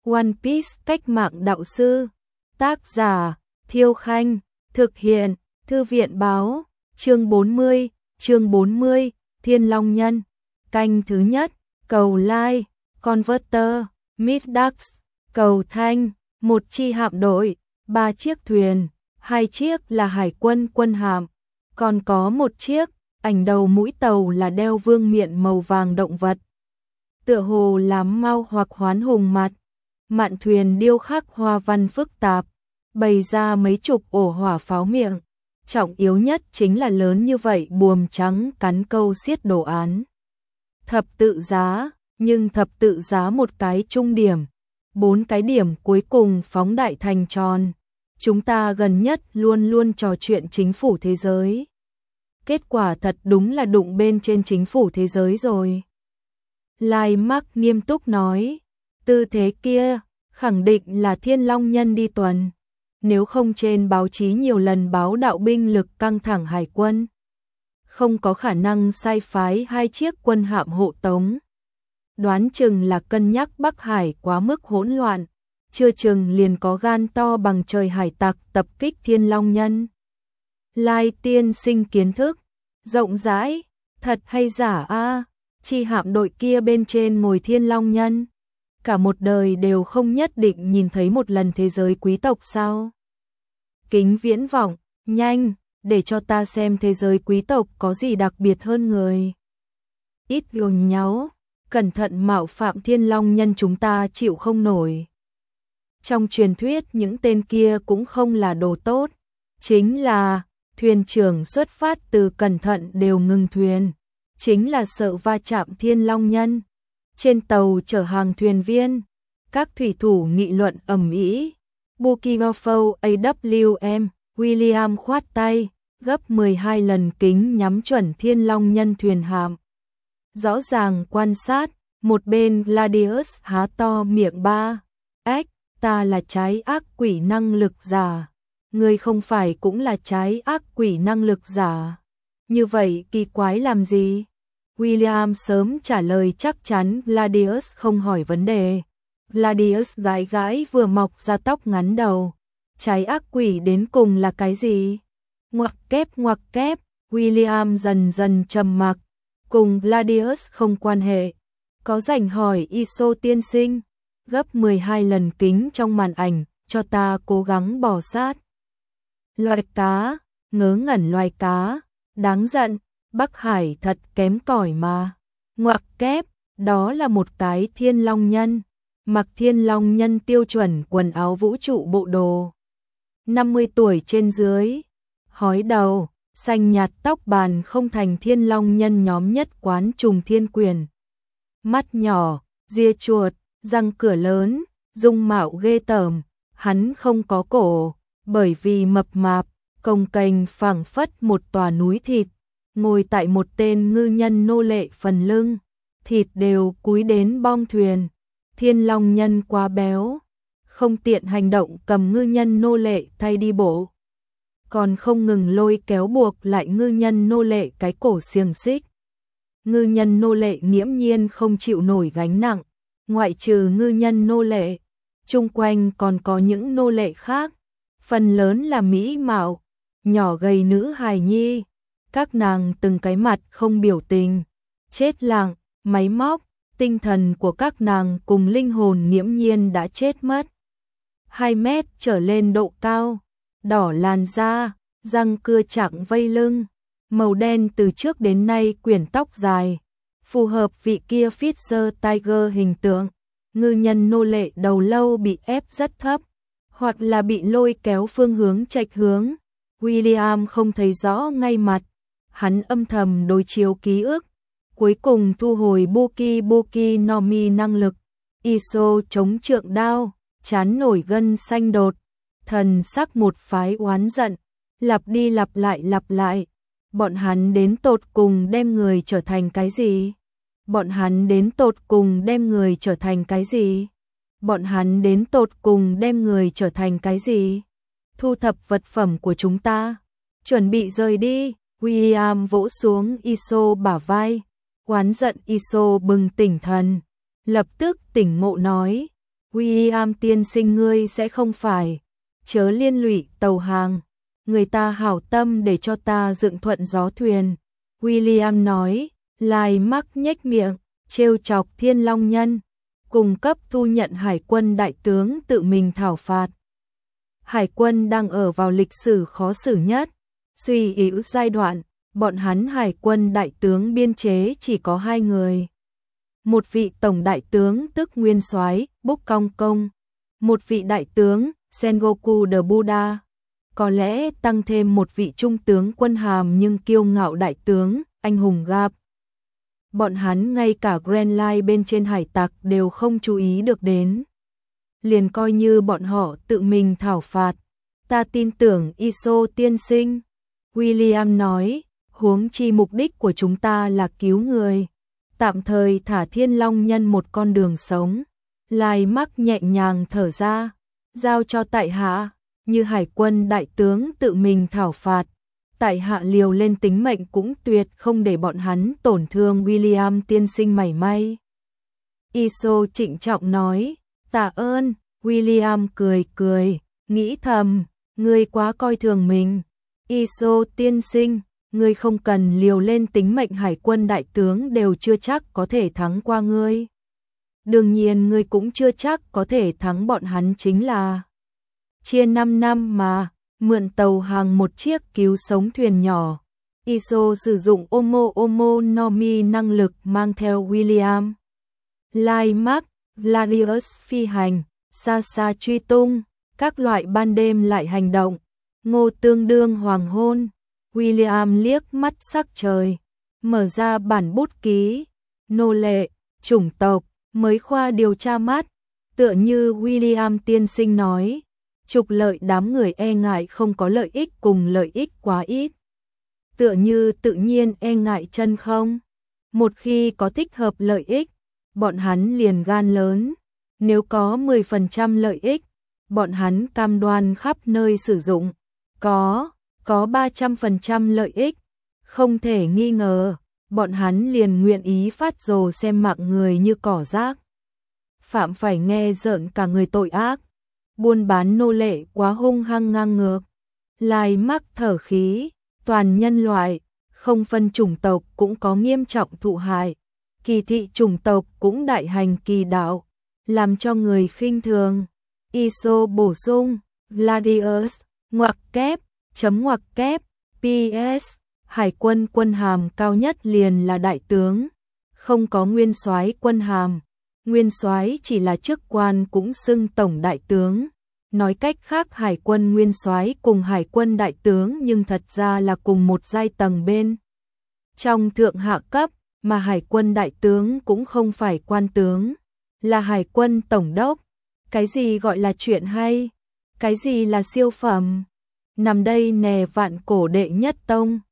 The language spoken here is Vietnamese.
One Piece cách mạng đạo sư. Tác giả Thiêu Khanh. Thực hiện Thư viện Báo. Chương 40, Thiên Long Nhân. Canh thứ nhất. Cầu Lai, Converter, Middax, Cầu Thanh, một chi hạm đội, 3 chiếc thuyền, 2 chiếc là hải quân quân hạm, còn có một chiếc, ảnh đầu mũi tàu là đeo vương miện màu vàng động vật. Tựa hồ làm mau hoặc hoán hùng mặt, mạn thuyền điêu khắc hoa văn phức tạp, bày ra mấy chục ổ hỏa pháo miệng. Trọng yếu nhất chính là lớn như vậy buồm trắng cắn câu xiết đồ án. Thập tự giá, nhưng thập tự giá một cái trung điểm, 4 cái điểm cuối cùng phóng đại thành tròn. Chúng ta gần nhất luôn luôn trò chuyện chính phủ thế giới. Kết quả thật đúng là đụng bên trên chính phủ thế giới rồi. Lai Mark nghiêm túc nói, tư thế kia, khẳng định là Thiên Long Nhân đi tuần. Nếu không trên báo chí nhiều lần báo đạo binh lực căng thẳng hải quân. Không có khả năng sai phái 2 chiếc quân hạm hộ tống. Đoán chừng là cân nhắc Bắc Hải quá mức hỗn loạn, chưa chừng liền có gan to bằng trời hải tặc tập kích Thiên Long Nhân. Lai tiên sinh kiến thức rộng rãi, thật hay giả a? Chi hạm đội kia bên trên ngồi Thiên Long Nhân, cả một đời đều không nhất định nhìn thấy một lần thế giới quý tộc sao? Kính viễn vọng, nhanh, để cho ta xem thế giới quý tộc có gì đặc biệt hơn người. Ít gồm nháo, cẩn thận mạo phạm Thiên Long Nhân chúng ta chịu không nổi. Trong truyền thuyết những tên kia cũng không là đồ tốt, chính là thuyền trưởng xuất phát từ cẩn thận đều ngừng thuyền, chính là sợ va chạm Thiên Long Nhân. Trên tàu chở hàng thuyền viên, các thủy thủ nghị luận ầm ĩ. Bukigofo AWM, William khoát tay, gấp 12 lần kính nhắm chuẩn Thiên Long Nhân thuyền hạm. Rõ ràng quan sát, một bên Gladius há to miệng ba. Ếch, ta là trái ác quỷ năng lực giả. Ngươi không phải cũng là trái ác quỷ năng lực giả. Như vậy kỳ quái làm gì? William sớm trả lời chắc chắn Gladius không hỏi vấn đề. Gladius gãi gãi vừa mọc ra tóc ngắn đầu. Trái ác quỷ đến cùng là cái gì? Ngoặc kép, William dần dần trầm mặc. Cùng Gladius không quan hệ. Có rảnh hỏi Iso tiên sinh. Gấp 12 lần kính trong màn ảnh, cho ta cố gắng bò sát. Loài cá, ngớ ngẩn loài cá, đáng giận, Bắc Hải thật kém cỏi mà. Ngoặc kép, đó là một cái Thiên Long Nhân, mặc Thiên Long Nhân tiêu chuẩn quần áo vũ trụ bộ đồ. 50 tuổi trên dưới, hói đầu, xanh nhạt tóc bàn không thành Thiên Long Nhân nhóm nhất quán trùng thiên quyền. Mắt nhỏ, ria chuột, răng cửa lớn, dung mạo ghê tởm, hắn không có cổ, bởi vì mập mạp, cồng kềnh phảng phất một tòa núi thịt, ngồi tại một tên ngư nhân nô lệ phần lưng, thịt đều cúi đến bong thuyền. Thiên Long Nhân quá béo, không tiện hành động cầm ngư nhân nô lệ thay đi bộ, còn không ngừng lôi kéo buộc lại ngư nhân nô lệ cái cổ xiềng xích. Ngư nhân nô lệ nghiễm nhiên không chịu nổi gánh nặng, ngoại trừ ngư nhân nô lệ, chung quanh còn có những nô lệ khác, phần lớn là mỹ mạo, nhỏ gầy nữ hài nhi, các nàng từng cái mặt không biểu tình, chết lặng, máy móc, tinh thần của các nàng cùng linh hồn nghiễm nhiên đã chết mất. 2 mét trở lên độ cao, đỏ làn da, răng cưa chặng vây lưng, màu đen từ trước đến nay quyển tóc dài, phù hợp vị kia Fisher Tiger hình tượng. Ngư nhân nô lệ đầu lâu bị ép rất thấp, hoặc là bị lôi kéo phương hướng chệch hướng. William không thấy rõ ngay mặt, hắn âm thầm đối chiếu ký ức, cuối cùng thu hồi Buki no Mi năng lực. Iso chống trượng đao, chán nổi gân xanh đột, thần sắc một phái oán giận, lặp đi lặp lại. Bọn hắn đến tột cùng đem người trở thành cái gì? Bọn hắn đến tột cùng đem người trở thành cái gì? Bọn hắn đến tột cùng đem người trở thành cái gì? Thu thập vật phẩm của chúng ta, chuẩn bị rời đi. William vỗ xuống Iso bả vai, oán giận Iso bừng tỉnh thần, lập tức tỉnh ngộ nói, William tiên sinh ngươi sẽ không phải, chớ liên lụy tàu hàng, người ta hảo tâm để cho ta dựng thuận gió thuyền. William nói, Lai Mắc nhếch miệng, trêu chọc Thiên Long Nhân, cung cấp thu nhận hải quân đại tướng tự mình thảo phạt. Hải quân đang ở vào lịch sử khó xử nhất, suy yếu giai đoạn, bọn hắn hải quân đại tướng biên chế chỉ có 2 người. Một vị tổng đại tướng tức nguyên soái Búc Cong Công, một vị đại tướng Sengoku de Buddha, có lẽ tăng thêm một vị trung tướng quân hàm nhưng kiêu ngạo đại tướng, anh hùng Gap. Bọn hắn ngay cả Grand Line bên trên hải tặc đều không chú ý được đến. Liền coi như bọn họ tự mình thảo phạt. Ta tin tưởng Iso tiên sinh. William nói, huống chi mục đích của chúng ta là cứu người. Tạm thời thả Thiên Long Nhân một con đường sống. Lai Mắc nhẹ nhàng thở ra, giao cho tại hạ, như hải quân đại tướng tự mình thảo phạt. Tại hạ liều lên tính mệnh cũng tuyệt không để bọn hắn tổn thương William tiên sinh mảy may. Iso trịnh trọng nói, tạ ơn. William cười cười, nghĩ thầm, ngươi quá coi thường mình. Iso tiên sinh, ngươi không cần liều lên tính mệnh, hải quân đại tướng đều chưa chắc có thể thắng qua ngươi. Đương nhiên ngươi cũng chưa chắc có thể thắng bọn hắn, chính là chia 5 năm mà, mượn tàu hàng một chiếc cứu sống thuyền nhỏ. Iso sử dụng Omo Nomi năng lực mang theo William, Lai Mắc, Gladius phi hành, xa xa truy tung, các loại ban đêm lại hành động. Ngô tương đương hoàng hôn, William liếc mắt sắc trời, mở ra bản bút ký, nô lệ, chủng tộc, mới khoa điều tra mắt, tựa như William tiên sinh nói, trục lợi đám người e ngại không có lợi ích cùng lợi ích quá ít. Tựa như tự nhiên e ngại chân không. Một khi có thích hợp lợi ích, bọn hắn liền gan lớn. Nếu có 10% lợi ích, bọn hắn cam đoan khắp nơi sử dụng. Có 300% lợi ích, không thể nghi ngờ, bọn hắn liền nguyện ý phát rồ xem mạng người như cỏ rác. Phạm phải nghe rợn cả người tội ác. Buôn bán nô lệ quá hung hăng ngang ngược. Lai Mắc thở khí, toàn nhân loại, không phân chủng tộc cũng có nghiêm trọng thụ hại. Kỳ thị chủng tộc cũng đại hành kỳ đạo, làm cho người khinh thường. Iso bổ sung, Gladius, ngoặc kép, chấm ngoặc kép, PS, hải quân quân hàm cao nhất liền là đại tướng, không có nguyên soái quân hàm. Nguyên soái chỉ là chức quan cũng xưng tổng đại tướng. Nói cách khác, hải quân nguyên soái cùng hải quân đại tướng nhưng thật ra là cùng một giai tầng bên trong thượng hạ cấp, mà hải quân đại tướng cũng không phải quan tướng, là hải quân tổng đốc. Cái gì gọi là chuyện hay? Cái gì là siêu phẩm? Nằm đây nè, vạn cổ đệ nhất tông.